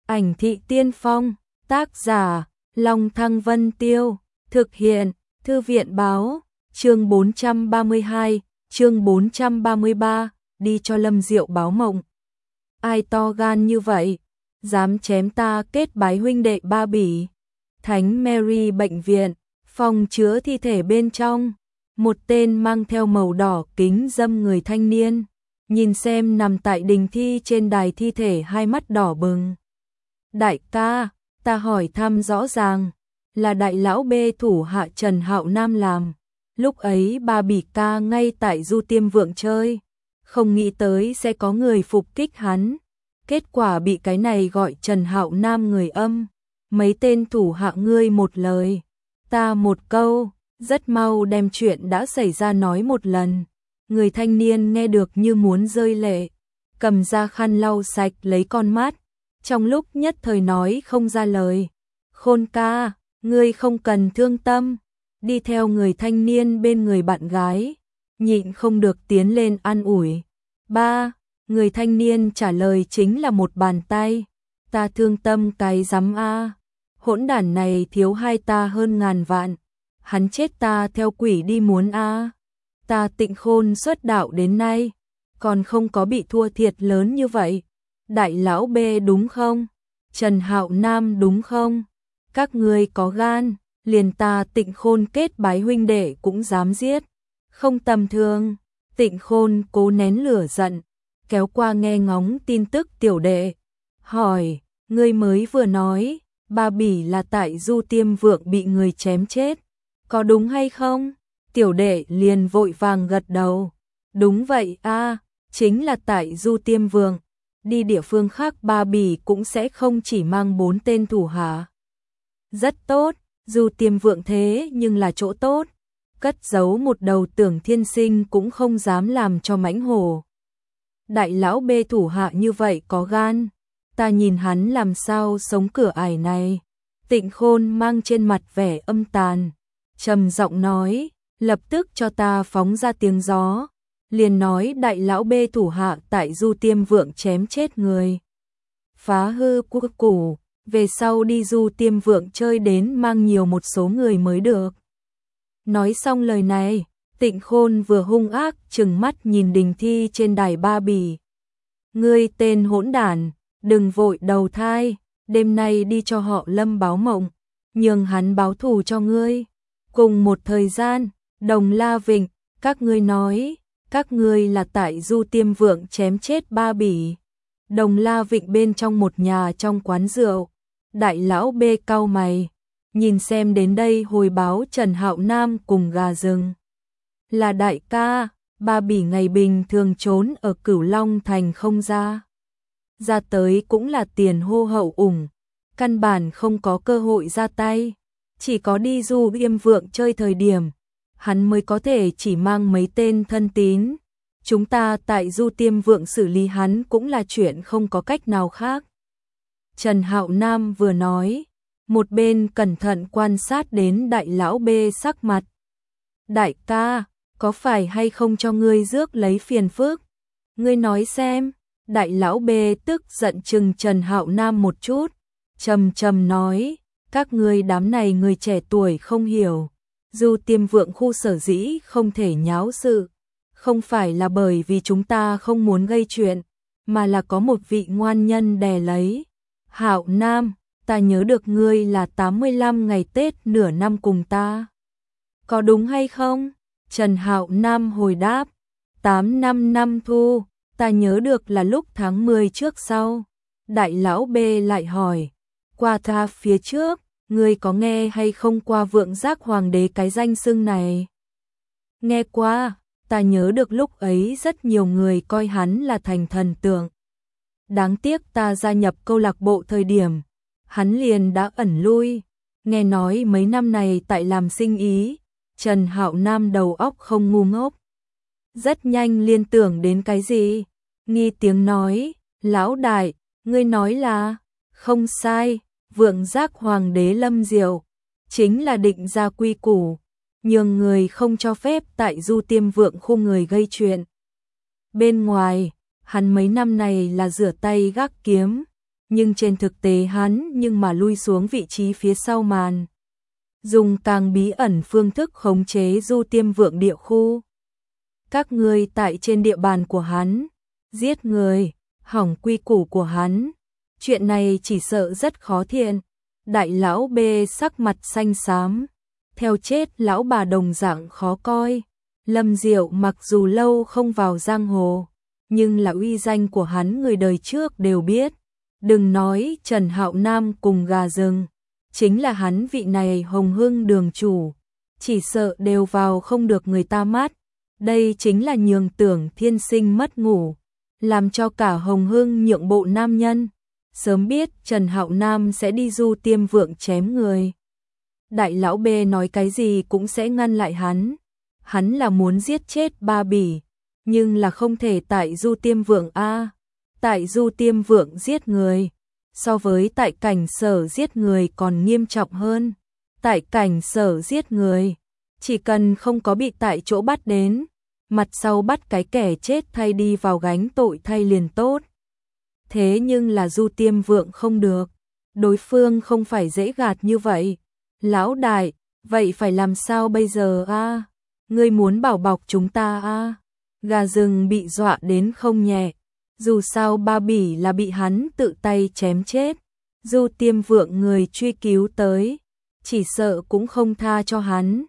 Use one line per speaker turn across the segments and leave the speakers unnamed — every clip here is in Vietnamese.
Ảnh thị tiên phong, tác giả, Long Thăng Vân Tiêu, thực hiện, Thư viện báo, chương 432, chương 433, đi cho Lâm Diệu báo mộng. Ai to gan như vậy, dám chém ta kết bái huynh đệ Ba Bỉ. Thánh Mary bệnh viện, phòng chứa thi thể bên trong, một tên mang theo màu đỏ kính dâm người thanh niên, nhìn xem nằm tại đình thi trên đài thi thể hai mắt đỏ bừng. Đại ca, ta hỏi thăm rõ ràng, là đại lão bê thủ hạ Trần Hạo Nam làm, lúc ấy Ba Bỉ ca ngay tại Du Tiêm Vượng chơi, không nghĩ tới sẽ có người phục kích hắn, kết quả bị cái này gọi Trần Hạo Nam người âm, mấy tên thủ hạ ngươi một lời, ta một câu, rất mau đem chuyện đã xảy ra nói một lần. Người thanh niên nghe được như muốn rơi lệ, cầm ra khăn lau sạch lấy con mắt, trong lúc nhất thời nói không ra lời. Khôn ca, ngươi không cần thương tâm, đi theo người thanh niên bên người bạn gái, nhịn không được tiến lên an ủi. Ba, người thanh niên trả lời chính là một bàn tay, ta thương tâm cái rắm a, hỗn đản này thiếu hai ta hơn ngàn vạn, hắn chết ta theo quỷ đi muốn a. Ta Tịnh Khôn xuất đạo đến nay, còn không có bị thua thiệt lớn như vậy. Đại lão B đúng không? Trần Hạo Nam đúng không? Các ngươi có gan, liền ta Tịnh Khôn kết bái huynh đệ cũng dám giết. Không tầm thường, Tịnh Khôn cố nén lửa giận, kéo qua nghe ngóng tin tức tiểu đệ. Hỏi, ngươi mới vừa nói, Ba Bỉ là tại Du Tiêm Vượng bị người chém chết, có đúng hay không? Tiểu đệ liền vội vàng gật đầu. Đúng vậy a, chính là tại Du Tiêm Vượng. Đi địa phương khác Ba Bỉ cũng sẽ không chỉ mang 4 tên thủ hạ. Rất tốt, Du Tiêm Vượng thế nhưng là chỗ tốt. Cất giấu một đầu Tưởng Thiên Sinh cũng không dám làm cho mãnh hổ. Đại lão bê thủ hạ như vậy có gan. Ta nhìn hắn làm sao sống cửa ải này. Tịnh Khôn mang trên mặt vẻ âm tàn, trầm giọng nói, lập tức cho ta phóng ra tiếng gió, liền nói đại lão bê thủ hạ tại Du Tiêm Vượng chém chết người. Phá hư quốc củ, về sau đi Du Tiêm Vượng chơi đến mang nhiều một số người mới được. Nói xong lời này, Tịnh Khôn vừa hung ác trừng mắt nhìn đình thi trên đài Ba Bỉ. Ngươi tên hỗn đản, đừng vội đầu thai, đêm nay đi cho họ Lâm báo mộng, nhường hắn báo thù cho ngươi. Cùng một thời gian, Đồng La Vịnh, các ngươi nói, các ngươi là tại Du Tiêm Vượng chém chết Ba Bỉ. Đồng La Vịnh bên trong một nhà trong quán rượu, đại lão bê cau mày, nhìn xem đến đây hồi báo Trần Hạo Nam cùng gà rừng. Là đại ca, Ba Bỉ ngày bình thường trốn ở Cửu Long Thành không ra. Ra tới cũng là tiền hô hậu ủng, căn bản không có cơ hội ra tay, chỉ có đi Du Tiêm Vượng chơi thời điểm, hắn mới có thể chỉ mang mấy tên thân tín. Chúng ta tại Du Tiêm Vượng xử lý hắn cũng là chuyện không có cách nào khác. Trần Hạo Nam vừa nói, một bên cẩn thận quan sát đến đại lão bê sắc mặt. Đại ca, có phải hay không cho ngươi rước lấy phiền phức? Ngươi nói xem. Đại lão bê tức giận chừng Trần Hạo Nam một chút, trầm trầm nói, các ngươi đám này người trẻ tuổi không hiểu, Du Tiêm Vượng khu sở dĩ không thể nháo sự, không phải là bởi vì chúng ta không muốn gây chuyện, mà là có một vị ngoan nhân đè lấy. Hạo Nam, ta nhớ được ngươi là 85 ngày Tết nửa năm cùng ta. Có đúng hay không? Trần Hạo Nam hồi đáp, 85 năm thu. Ta nhớ được là lúc tháng 10 trước sau. Đại lão B lại hỏi, qua ta phía trước, ngươi có nghe hay không qua Vượng Giác Hoàng đế cái danh xưng này? Nghe qua, ta nhớ được lúc ấy rất nhiều người coi hắn là thành thần tượng. Đáng tiếc ta gia nhập câu lạc bộ thời điểm, hắn liền đã ẩn lui. Nghe nói mấy năm này tại làm sinh ý, Trần Hạo Nam đầu óc không ngu ngốc. Rất nhanh liên tưởng đến cái gì? Nghi tiếng nói, lão đại, ngươi nói là, không sai, Vượng Giác Hoàng đế Lâm Diệu, chính là định ra quy củ, nhường người không cho phép tại Du Tiêm Vượng khu người gây chuyện. Bên ngoài, hắn mấy năm này là rửa tay gác kiếm, nhưng trên thực tế hắn nhưng mà lui xuống vị trí phía sau màn. Dùng càng bí ẩn phương thức khống chế Du Tiêm Vượng địa khu. Các ngươi tại trên địa bàn của hắn, giết người, hỏng quy củ của hắn. Chuyện này chỉ sợ rất khó thiện. Đại lão B sắc mặt xanh xám, theo chết lão bà đồng dạng khó coi. Lâm Diệu mặc dù lâu không vào giang hồ, nhưng là uy danh của hắn người đời trước đều biết. Đừng nói Trần Hạo Nam cùng gà rừng, chính là hắn vị này Hồng Hưng đường chủ, chỉ sợ đều vào không được người ta mắt. Đây chính là nhường Tưởng Thiên Sinh mất ngủ, làm cho cả Hồng Hưng nhượng bộ nam nhân. Sớm biết Trần Hạo Nam sẽ đi Du Tiêm Vượng chém người, đại lão B nói cái gì cũng sẽ ngăn lại hắn. Hắn là muốn giết chết Ba Bỉ, nhưng là không thể tại Du Tiêm Vượng a. Tại Du Tiêm Vượng giết người, so với tại Cảnh Sở giết người còn nghiêm trọng hơn. Tại Cảnh Sở giết người, chỉ cần không có bị tại chỗ bắt đến, mặt sau bắt cái kẻ chết thay đi vào gánh tội thay liền tốt. Thế nhưng là Du Tiêm Vượng không được, đối phương không phải dễ gạt như vậy. Lão đại, vậy phải làm sao bây giờ a? Ngươi muốn bảo bọc chúng ta a? Gà rừng bị dọa đến không nhẹ, dù sao Ba Bỉ là bị hắn tự tay chém chết. Du Tiêm Vượng người truy cứu tới, chỉ sợ cũng không tha cho hắn.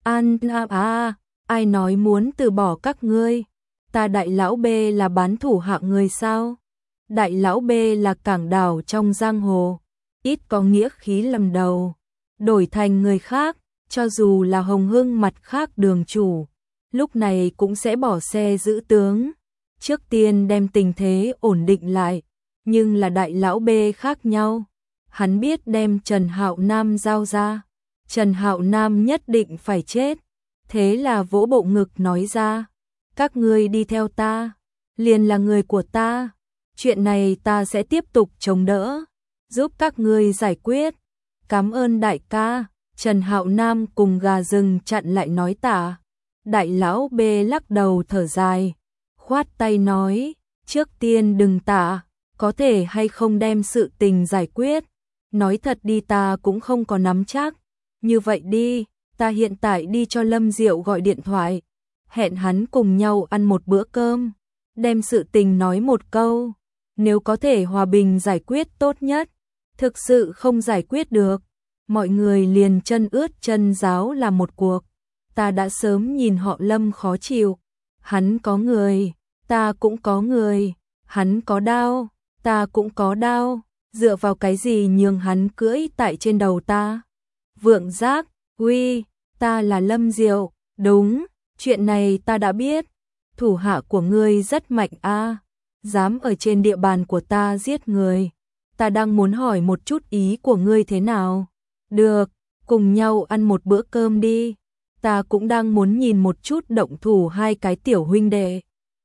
Ai nói muốn từ bỏ các ngươi? Ta đại lão B là bán thủ hạng người sao? Đại lão B là cảng đảo trong giang hồ, ít có nghĩa khí lầm đầu. Đổi thành người khác, cho dù là Hồng Hưng mặt khác đường chủ, lúc này cũng sẽ bỏ xe giữ tướng. Trước tiên đem tình thế ổn định lại, nhưng là đại lão B khác nhau. Hắn biết đem Trần Hạo Nam giao ra, Trần Hạo Nam nhất định phải chết. Thế là vỗ bộ ngực nói ra, các ngươi đi theo ta, liền là người của ta. Chuyện này ta sẽ tiếp tục chống đỡ, giúp các ngươi giải quyết. Cảm ơn đại ca. Trần Hạo Nam cùng gà rừng chặn lại nói tạ. Đại lão B lắc đầu thở dài, khoát tay nói, trước tiên đừng tạ, có thể hay không đem sự tình giải quyết. Nói thật đi, ta cũng không có nắm chắc. Như vậy đi, ta hiện tại đi cho Lâm Diệu gọi điện thoại, hẹn hắn cùng nhau ăn một bữa cơm, đem sự tình nói một câu. Nếu có thể hòa bình giải quyết tốt nhất, thực sự không giải quyết được, mọi người liền chân ướt chân ráo làm một cuộc. Ta đã sớm nhìn họ Lâm khó chịu, hắn có người, ta cũng có người, hắn có đao, ta cũng có đao, dựa vào cái gì nhường hắn cưỡi tại trên đầu ta? Vượng Giác, uy, ta là Lâm Diệu, đúng, chuyện này ta đã biết, thủ hạ của ngươi rất mạnh a, dám ở trên địa bàn của ta giết người. Ta đang muốn hỏi một chút ý của ngươi thế nào? Được, cùng nhau ăn một bữa cơm đi. Ta cũng đang muốn nhìn một chút động thủ hai cái tiểu huynh đệ.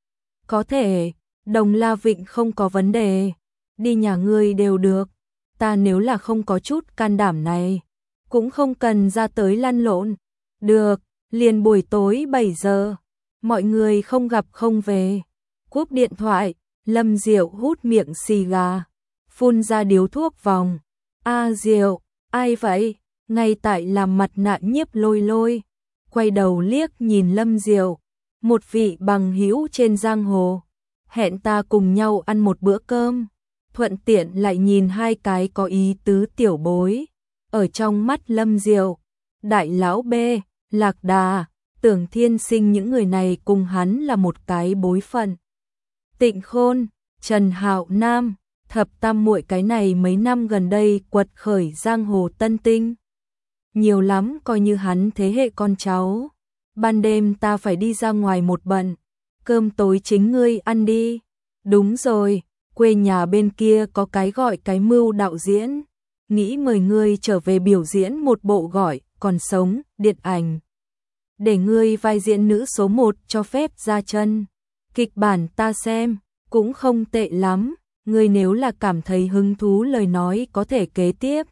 Có thể, Đồng La Vịnh không có vấn đề, đi nhà ngươi đều được. Ta nếu là không có chút can đảm này, cũng không cần ra tới lăn lộn. Được, liền buổi tối 7 giờ, mọi người không gặp không về. Cúp điện thoại, Lâm Diệu hút miệng xì gà, phun ra điếu thuốc vòng. A Diệu, ai vậy? Ngay tại làm mặt nạ Nhiếp Lôi Lôi, quay đầu liếc nhìn Lâm Diệu, một vị bằng hữu trên giang hồ, hẹn ta cùng nhau ăn một bữa cơm, thuận tiện lại nhìn hai cái có ý tứ tiểu bối. Ở trong mắt Lâm Diệu, đại lão B, Lạc Đà, Tưởng Thiên Sinh những người này cùng hắn là một cái bối phận. Tịnh Khôn, Trần Hạo Nam, Thập Tam muội cái này mấy năm gần đây quật khởi giang hồ tân tinh. Nhiều lắm coi như hắn thế hệ con cháu. Ban đêm ta phải đi ra ngoài một bận, cơm tối chính ngươi ăn đi. Đúng rồi, quê nhà bên kia có cái gọi cái Mưu đạo diễn, nghĩ mời ngươi trở về biểu diễn một bộ gọi còn sống điện ảnh. Để ngươi vai diễn nữ số 1 cho phép ra chân. Kịch bản ta xem cũng không tệ lắm, ngươi nếu là cảm thấy hứng thú lời nói có thể kế tiếp.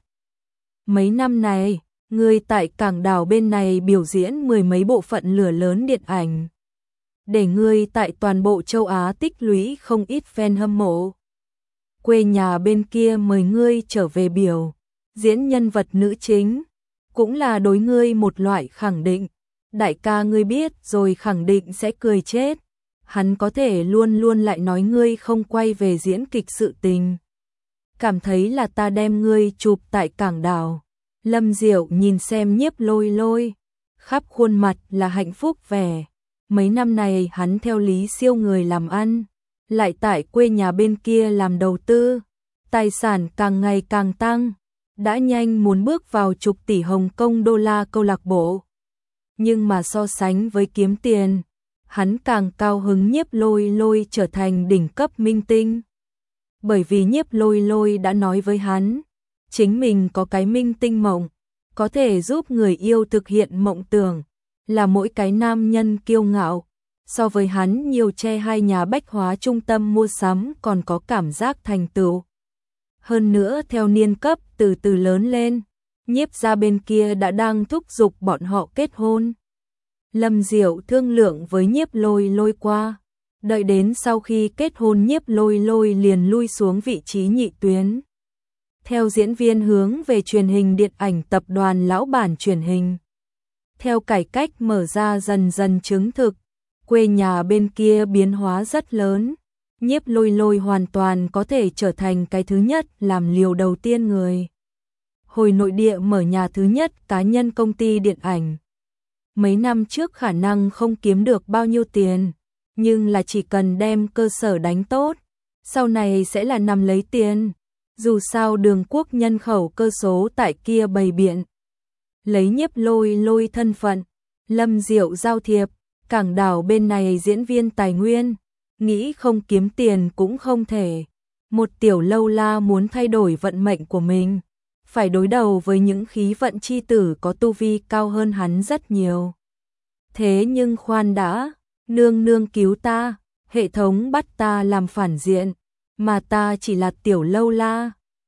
Mấy năm này, ngươi tại cảng đảo bên này biểu diễn 10 mấy bộ phận lửa lớn điện ảnh, để ngươi tại toàn bộ châu Á tích lũy không ít fan hâm mộ. quê nhà bên kia mời ngươi trở về biểu diễn nhân vật nữ chính, cũng là đối ngươi một loại khẳng định. Đại ca ngươi biết rồi khẳng định sẽ cười chết. Hắn có thể luôn luôn lại nói ngươi không quay về diễn kịch sự tình. Cảm thấy là ta đem ngươi chụp tại cảng đảo. Lâm Diệu nhìn xem Nhiếp Lôi Lôi, khắp khuôn mặt là hạnh phúc vẻ. Mấy năm này hắn theo Lý Siêu người làm ăn, lại tại quê nhà bên kia làm đầu tư, tài sản càng ngày càng tăng, đã nhanh muốn bước vào chục tỷ Hồng Kông đô la câu lạc bộ. Nhưng mà so sánh với kiếm tiền, hắn càng cao hứng Nhiếp Lôi Lôi trở thành đỉnh cấp minh tinh. Bởi vì Nhiếp Lôi Lôi đã nói với hắn, chính mình có cái minh tinh mộng, có thể giúp người yêu thực hiện mộng tưởng, là mỗi cái nam nhân kiêu ngạo. So với hắn nhiều che hai nhà bách hóa trung tâm mua sắm còn có cảm giác thành tựu. Hơn nữa theo niên cấp từ từ lớn lên, Nhiếp gia bên kia đã đang thúc giục bọn họ kết hôn. Lâm Diệu thương lượng với Nhiếp Lôi Lôi qua, đợi đến sau khi kết hôn Nhiếp Lôi Lôi liền lui xuống vị trí nhị tuyến. Theo diễn viên hướng về truyền hình điện ảnh tập đoàn lão bản truyền hình. Theo cải cách mở ra dần dần chứng thực, quê nhà bên kia biến hóa rất lớn. Nhiếp Lôi Lôi hoàn toàn có thể trở thành cái thứ nhất làm liều đầu tiên người. Hồi nội địa mở nhà thứ nhất cá nhân công ty điện ảnh. Mấy năm trước khả năng không kiếm được bao nhiêu tiền, nhưng là chỉ cần đem cơ sở đánh tốt, sau này sẽ là nằm lấy tiền. Dù sao Đường Quốc nhân khẩu cơ số tại kia bày biện. Lấy Nhiếp Lôi Lôi thân phận, Lâm Diệu giao thiệp, cảng đảo bên này diễn viên tài nguyên, nghĩ không kiếm tiền cũng không thể. Một tiểu lâu la muốn thay đổi vận mệnh của mình, phải đối đầu với những khí vận chi tử có tu vi cao hơn hắn rất nhiều. Thế nhưng khoan đã, nương nương cứu ta, hệ thống bắt ta làm phản diện, mà ta chỉ là tiểu lâu la.